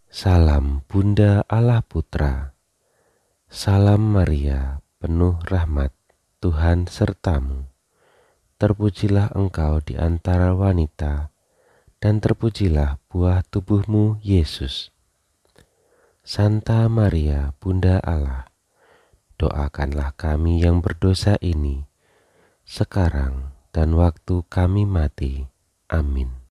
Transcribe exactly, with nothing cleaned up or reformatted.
Salam Bunda Allah Putra, salam Maria, penuh rahmat, Tuhan sertamu. Terpujilah engkau di antara wanita, dan terpujilah buah tubuhmu, Yesus. Santa Maria, Bunda Allah, doakanlah kami yang berdosa ini, sekarang dan waktu kami mati. Amin.